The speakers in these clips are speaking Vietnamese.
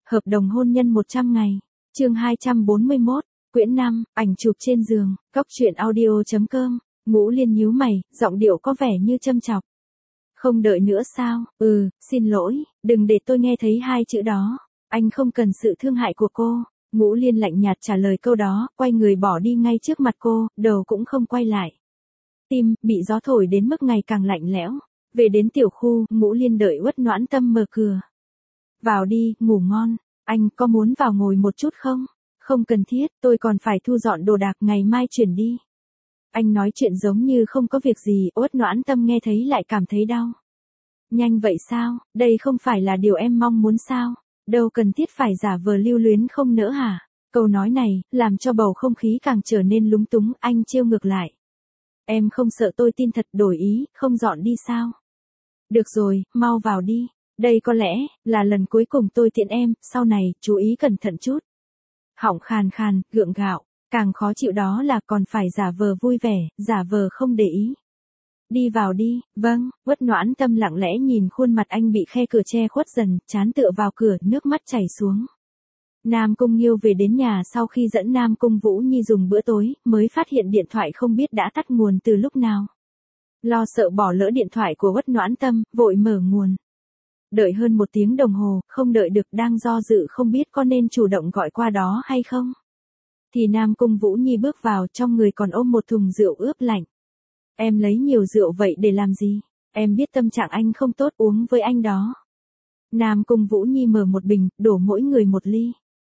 Hợp đồng hôn nhân 100 ngày. Chương 241, quyển 5, ảnh chụp trên giường, cóc truyện audio.com. Ngũ Liên nhíu mày, giọng điệu có vẻ như châm chọc. Không đợi nữa sao? Xin lỗi, đừng để tôi nghe thấy hai chữ đó. Anh không cần sự thương hại của cô. Ngũ Liên lạnh nhạt trả lời câu đó, quay người bỏ đi ngay trước mặt cô, đầu cũng không quay lại. Tim bị gió thổi đến mức ngày càng lạnh lẽo. Về đến tiểu khu, Ngũ Liên đợi Uất Noãn Tâm mở cửa. Vào đi, ngủ ngon. Anh có muốn vào ngồi một chút không? Không cần thiết, tôi còn phải thu dọn đồ đạc, ngày mai chuyển đi. Anh nói chuyện giống như không có việc gì, Uất Noãn Tâm nghe thấy lại cảm thấy đau. Nhanh vậy sao? Đây không phải là điều em mong muốn sao? Đâu cần thiết phải giả vờ lưu luyến không nỡ hả? Câu nói này, làm cho bầu không khí càng trở nên lúng túng, anh trêu ngược lại. Em không sợ tôi tin thật đổi ý, không dọn đi sao? Được rồi, mau vào đi. Đây có lẽ là lần cuối cùng tôi tiện em, sau này, chú ý cẩn thận chút. Họng khàn khàn, gượng gạo, càng khó chịu đó là còn phải giả vờ vui vẻ, giả vờ không để ý. Đi vào đi, vâng, Uất Noãn Tâm lặng lẽ nhìn khuôn mặt anh bị khe cửa che khuất dần, trán tựa vào cửa, nước mắt chảy xuống. Nam Cung Nghiêu về đến nhà sau khi dẫn Nam Cung Vũ Nhi dùng bữa tối, mới phát hiện điện thoại không biết đã tắt nguồn từ lúc nào. Lo sợ bỏ lỡ điện thoại của Uất Noãn Tâm, vội mở nguồn. Đợi hơn 1 tiếng đồng hồ, không đợi được, đang do dự không biết có nên chủ động gọi qua đó hay không. Thì Nam Cung Vũ Nhi bước vào, trong người còn ôm một thùng rượu ướp lạnh. Em lấy nhiều rượu vậy để làm gì? Em biết tâm trạng anh không tốt, uống với anh đó. Nam Cung Vũ Nhi mở một bình, đổ mỗi người một ly.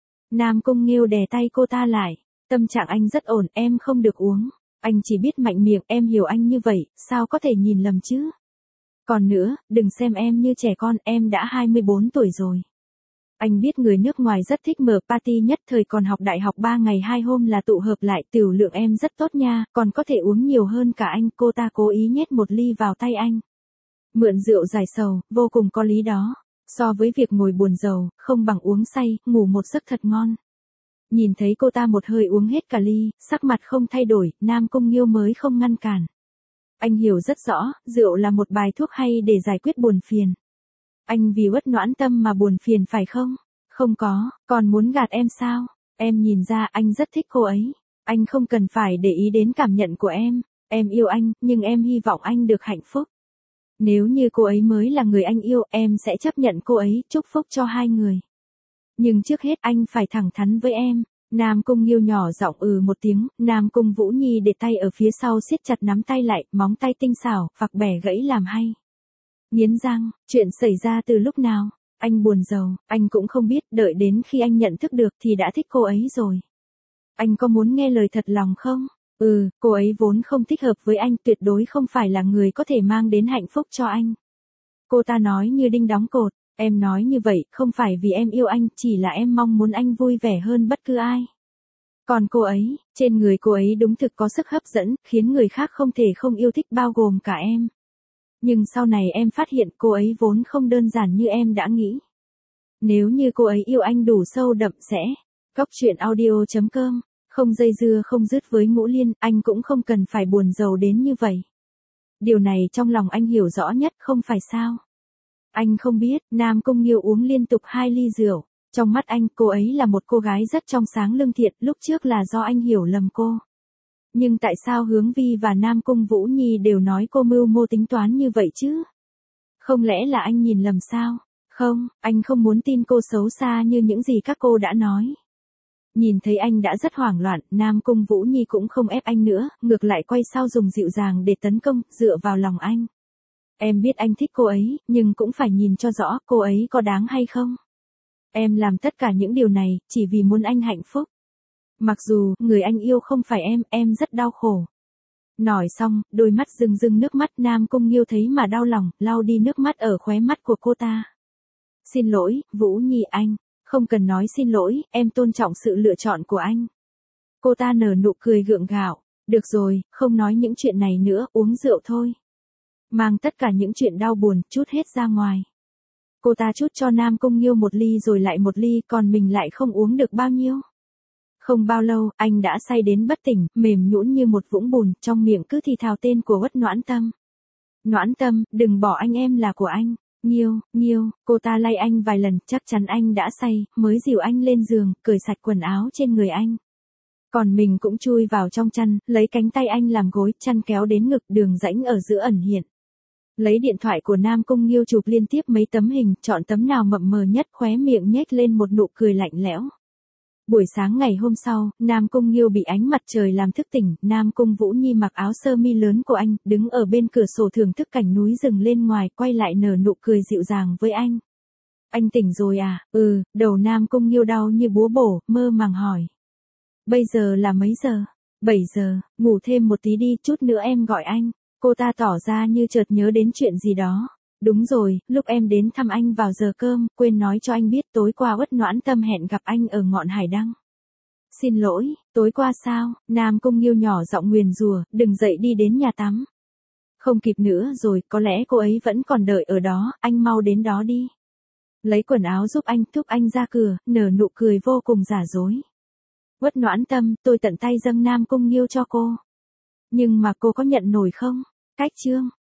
Nam Cung Nghiêu đè tay cô ta lại. Tâm trạng anh rất ổn, em không được uống. Anh chỉ biết mạnh miệng, em hiểu anh như vậy, sao có thể nhìn lầm chứ? Còn nữa, đừng xem em như trẻ con, em đã 24 tuổi rồi. Anh biết người nước ngoài rất thích mở party, nhất thời còn học đại học 3 ngày 2 hôm là tụ hợp lại, tiểu lượng em rất tốt nha, còn có thể uống nhiều hơn cả anh. Cô ta cố ý nhét một ly vào tay anh. Mượn rượu giải sầu, vô cùng có lý đó. So với việc ngồi buồn rầu, không bằng uống say, ngủ một giấc thật ngon. Nhìn thấy cô ta một hơi uống hết cả ly, sắc mặt không thay đổi, Nam Cung Nghiêu mới không ngăn cản. Anh hiểu rất rõ, rượu là một bài thuốc hay để giải quyết buồn phiền. Anh vì Uất Noãn Tâm mà buồn phiền phải không? Không có, còn muốn gạt em sao? Em nhìn ra anh rất thích cô ấy. Anh không cần phải để ý đến cảm nhận của em. Em yêu anh, nhưng em hy vọng anh được hạnh phúc. Nếu như cô ấy mới là người anh yêu, em sẽ chấp nhận cô ấy, chúc phúc cho hai người. Nhưng trước hết anh phải thẳng thắn với em. Nam Cung Nghiêu nhỏ giọng một tiếng, Nam Cung Vũ Nhi để tay ở phía sau siết chặt nắm tay lại, móng tay tinh xảo, phạc bẻ gãy làm hay. Nghiến răng, chuyện xảy ra từ lúc nào? Anh buồn rầu, anh cũng không biết, đợi đến khi anh nhận thức được thì đã thích cô ấy rồi. Anh có muốn nghe lời thật lòng không? Cô ấy vốn không thích hợp với anh, tuyệt đối không phải là người có thể mang đến hạnh phúc cho anh. Cô ta nói như đinh đóng cột, em nói như vậy không phải vì em yêu anh, chỉ là em mong muốn anh vui vẻ hơn bất cứ ai. Còn cô ấy, trên người cô ấy đúng thực có sức hấp dẫn, khiến người khác không thể không yêu thích, bao gồm cả em. Nhưng sau này em phát hiện cô ấy vốn không đơn giản như em đã nghĩ. Nếu như cô ấy yêu anh đủ sâu đậm sẽ. Cóc truyện audio.com. Không dây dưa không dứt với Ngũ Liên, anh cũng không cần phải buồn rầu đến như vậy. Điều này trong lòng anh hiểu rõ nhất, không phải sao? Anh không biết, Nam Cung Nghiêu uống liên tục 2 ly rượu. Trong mắt anh, cô ấy là một cô gái rất trong sáng lương thiện, lúc trước là do anh hiểu lầm cô. Nhưng tại sao Hướng Vi và Nam Cung Vũ Nhi đều nói cô mưu mô tính toán như vậy chứ? Không lẽ là anh nhìn lầm sao? Không, anh không muốn tin cô xấu xa như những gì các cô đã nói. Nhìn thấy anh đã rất hoảng loạn, Nam Cung Vũ Nhi cũng không ép anh nữa, ngược lại quay sau dùng dịu dàng để tấn công, dựa vào lòng anh. Em biết anh thích cô ấy, nhưng cũng phải nhìn cho rõ cô ấy có đáng hay không. Em làm tất cả những điều này, chỉ vì muốn anh hạnh phúc. Mặc dù, người anh yêu không phải em rất đau khổ. Nói xong, đôi mắt rưng rưng nước mắt, Nam Cung Nghiêu thấy mà đau lòng, lau đi nước mắt ở khóe mắt của cô ta. Xin lỗi, Vũ Nhi anh, không cần nói xin lỗi, em tôn trọng sự lựa chọn của anh. Cô ta nở nụ cười gượng gạo, được rồi, không nói những chuyện này nữa, uống rượu thôi. Mang tất cả những chuyện đau buồn, chút hết ra ngoài. Cô ta trút cho Nam Cung Nghiêu 1 ly rồi lại 1 ly, còn mình lại không uống được bao nhiêu. Không bao lâu, anh đã say đến bất tỉnh, mềm nhũn như một vũng bùn, trong miệng cứ thì thào tên của Uất Noãn Tâm. Noãn Tâm, đừng bỏ anh, em là của anh. Nghiêu, cô ta lay anh vài lần, chắc chắn anh đã say, mới dìu anh lên giường, cởi sạch quần áo trên người anh. Còn mình cũng chui vào trong chăn, lấy cánh tay anh làm gối, chăn kéo đến ngực, đường rãnh ở giữa ẩn hiện. Lấy điện thoại của Nam Cung Nghiêu chụp liên tiếp mấy tấm hình, chọn tấm nào mập mờ nhất, khóe miệng nhếch lên một nụ cười lạnh lẽo. Buổi sáng ngày hôm sau, Nam Cung Nghiêu bị ánh mặt trời làm thức tỉnh, Nam Cung Vũ Nhi mặc áo sơ mi lớn của anh, đứng ở bên cửa sổ thưởng thức cảnh núi rừng lên ngoài, quay lại nở nụ cười dịu dàng với anh. Anh tỉnh rồi à? Đầu Nam Cung Nghiêu đau như búa bổ, mơ màng hỏi. Bây giờ là mấy giờ? 7 giờ, ngủ thêm một tí đi, chút nữa em gọi anh. Cô ta tỏ ra như chợt nhớ đến chuyện gì đó. Đúng rồi, lúc em đến thăm anh vào giờ cơm, quên nói cho anh biết tối qua Uất Noãn Tâm hẹn gặp anh ở ngọn hải đăng. Xin lỗi, tối qua sao? Nam Cung Nghiêu nhỏ giọng nguyền rủa, đừng dậy đi đến nhà tắm. Không kịp nữa rồi, có lẽ cô ấy vẫn còn đợi ở đó, anh mau đến đó đi. Lấy quần áo giúp anh, thúc anh ra cửa, nở nụ cười vô cùng giả dối. Uất Noãn Tâm, tôi tận tay dâng Nam Cung Nghiêu cho cô. Nhưng mà cô có nhận nổi không? Cách chương